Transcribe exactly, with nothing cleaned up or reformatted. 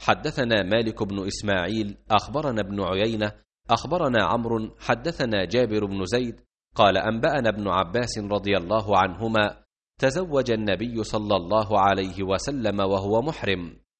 حدثنا مالك بن إسماعيل أخبرنا ابن عيينة أخبرنا عمرو حدثنا جابر بن زيد قال أنبأنا ابن عباس رضي الله عنهما: تزوج النبي صلى الله عليه وسلم وهو محرم،